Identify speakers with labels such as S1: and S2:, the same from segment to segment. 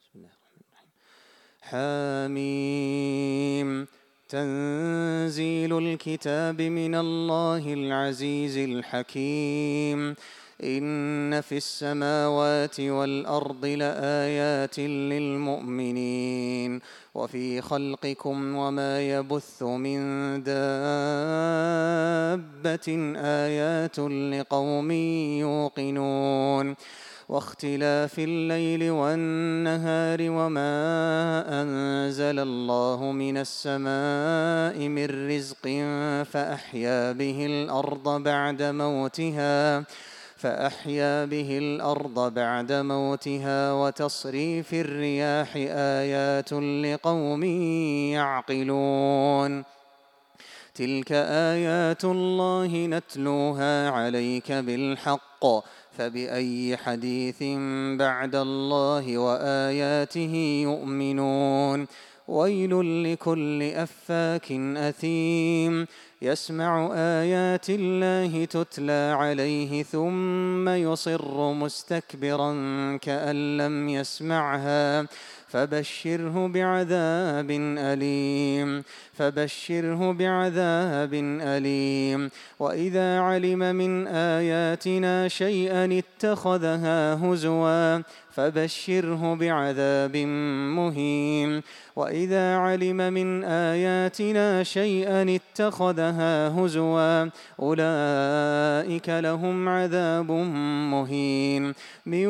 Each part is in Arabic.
S1: بسم الله الرحمن الرحيم. حاميم. تنزيل الكتاب من الله العزيز الحكيم. إن في السماوات والأرض لآيات للمؤمنين وفي خلقكم وما يبث من دابة آيات لقوم يوقنون. واختلاف الليل والنهار وما أنزل الله من السماء من رزق فأحيا به الأرض بعد موتها وتصريف الرياح آيات لقوم يعقلون. تلك آيات الله نتلوها عليك بالحق فبأي حديث بعد الله وآياته يؤمنون. ويل لكل أفاك أثيم يسمع آيات الله تتلى عليه ثم يصر مستكبرا كأن لم يسمعها فبشره بعذاب أليم. وإذا علم من آياتنا شيئا اتخذها هزوا فبشره بعذاب مهين. وإذا علم من آياتنا شيئا اتخذها هزوا أولئك لهم عذاب مهين من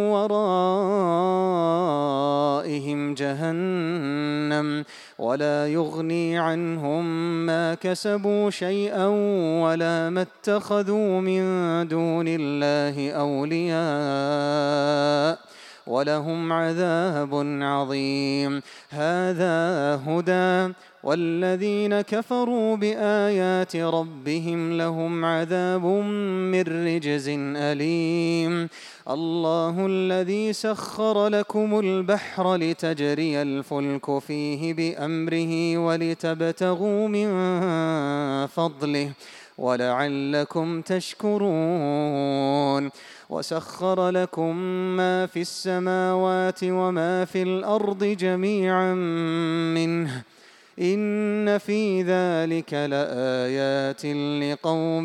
S1: ورائهم جهنم ولا يغني عنهم ما كسبوا شيئا ولا ما اتخذوا من دون الله أولياء ولهم عذاب عظيم. هذا هدى والذين كفروا بآيات ربهم لهم عذاب من رجز أليم. الله الذي سخر لكم البحر لتجري الفلك فيه بأمره ولتبتغوا من فضله ولعلكم تشكرون. وسخر لكم ما في السماوات وما في الأرض جميعا منه إن في ذلك لآيات لقوم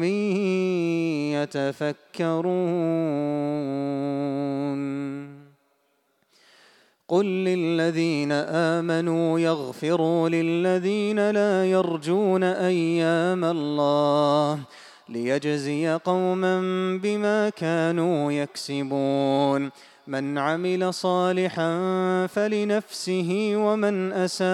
S1: يتفكرون. قل للذين آمنوا يغفروا للذين لا يرجون أيام الله ليجزي قوما بما كانوا يكسبون. من عمل صالحا فلنفسه ومن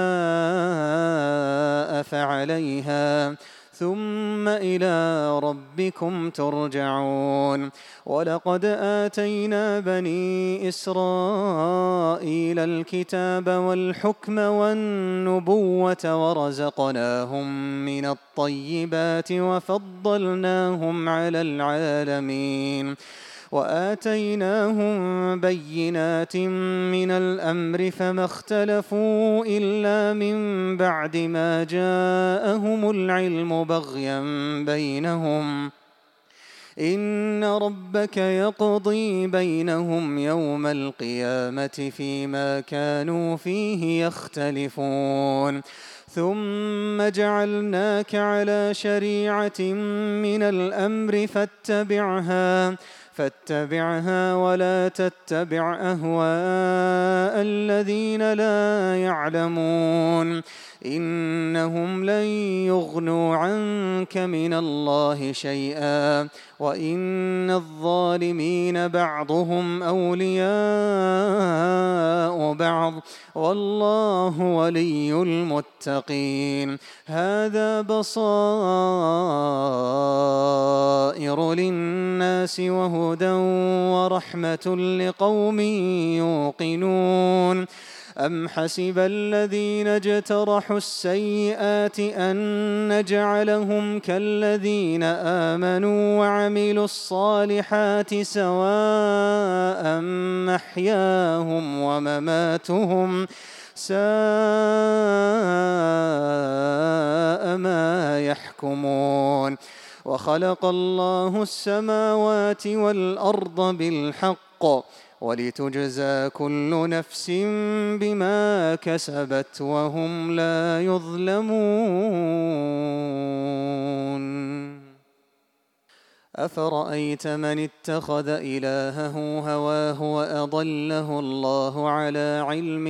S1: أساء فعليها ثم إلى ربكم ترجعون. ولقد آتينا بني إسرائيل الكتاب والحكم والنبوة ورزقناهم من الطيبات وفضلناهم على العالمين وآتيناهم بينات من الأمر فما اختلفوا إلا من بعد ما جاءهم العلم بغيا بينهم إن ربك يقضي بينهم يوم القيامة فيما كانوا فيه يختلفون. ثم جعلناك على شريعة من الأمر فاتبعها ولا تتبع أهواء الذين لا يعلمون إنهم لن يغنوا عنك من الله شيئا وإن الظالمين بعضهم أولياء بعض والله ولي المتقين. هذا بصائر للناس وهدى ورحمة لقوم يوقنون. أم حسب الذين اجترحوا السيئات أن نجعلهم كالذين آمنوا وعملوا الصالحات سواء محياهم ومماتهم ساء ما يحكمون. وخلق الله السماوات والأرض بالحق ولتجزى كل نفس بما كسبت وهم لا يظلمون. أفرأيت من اتخذ إلهه هواه وأضله الله على علم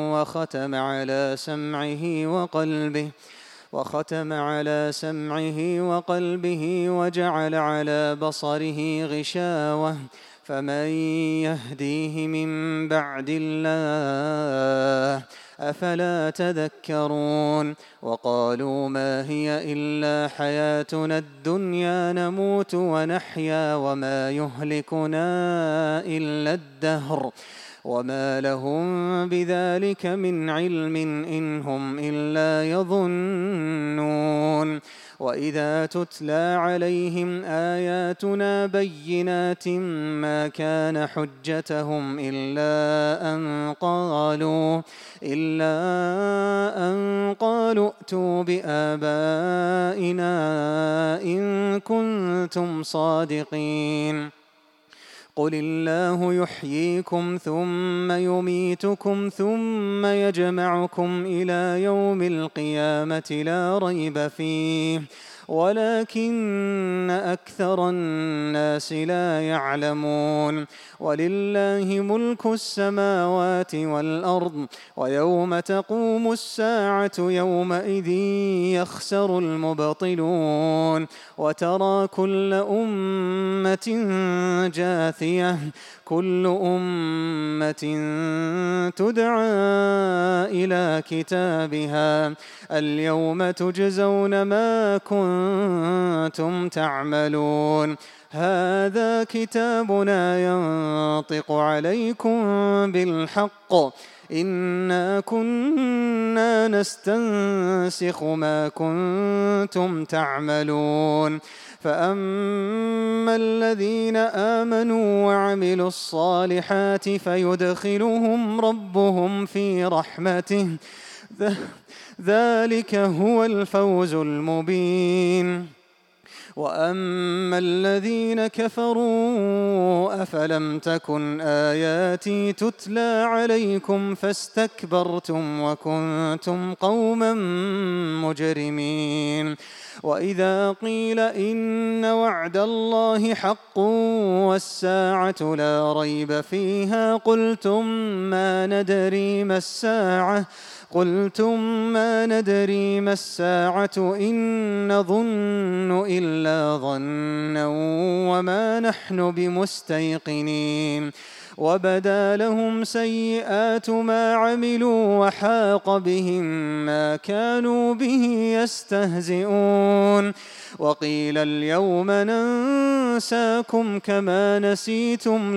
S1: وختم على سمعه وقلبه وجعل على بصره غشاوة فمن يهديه من بعد الله أفلا تذكرون. وقالوا ما هي إلا حياتنا الدنيا نموت ونحيا وما يهلكنا إلا الدهر وما لهم بذلك من علم إن هم إلا يظنون. وإذا تتلى عليهم آياتنا بينات ما كان حجتهم إلا أن قالوا ائتوا بآبائنا إن كنتم صادقين. قل الله يحييكم ثم يميتكم ثم يجمعكم إلى يوم القيامة لا ريب فيه ولكن أكثر الناس لا يعلمون. ولله ملك السماوات والأرض ويوم تقوم الساعة يومئذ يخسر المبطلون. وترى كل أمة جاثية كل أمة تدعى إلى كتابها اليوم تجزون ما كنتم تعملون. هذا كتابنا ينطق عليكم بالحق إنا كنا نستنسخ ما كنتم تعملون. فأما الذين آمنوا وعملوا الصالحات فيدخلهم ربهم في رحمته ذلك هو الفوز المبين. وأما الذين كفروا أفلم تكن آياتي تتلى عليكم فاستكبرتم وكنتم قوما مجرمين. وإذا قيل إن وعد الله حق والساعة لا ريب فيها قلتم ما ندري ما الساعة إن نظن إلا ظنا وما نحن بمستيقنين. وبدا لهم سيئات ما عملوا وحاق بهم ما كانوا به يستهزئون. وقيل اليوم ننساكم كما نسيتم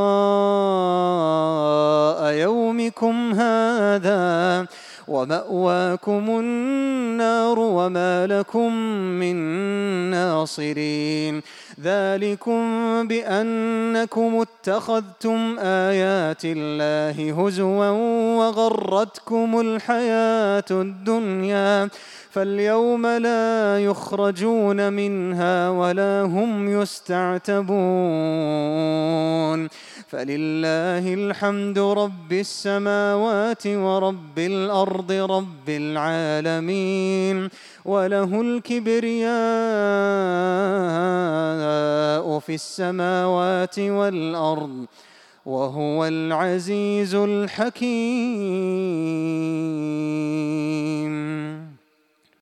S1: لقاء يومكم هذا ومأواكم النار وما لكم من ناصرين. ذلكم بأنكم اتخذتم آيات الله هزوا وغرتكم الحياة الدنيا فاليوم لا يخرجون منها ولا هم يستعتبون. فلله الحمد رب السماوات ورب الأرض رب العالمين وله الكبرياء في السماوات والأرض وهو العزيز الحكيم.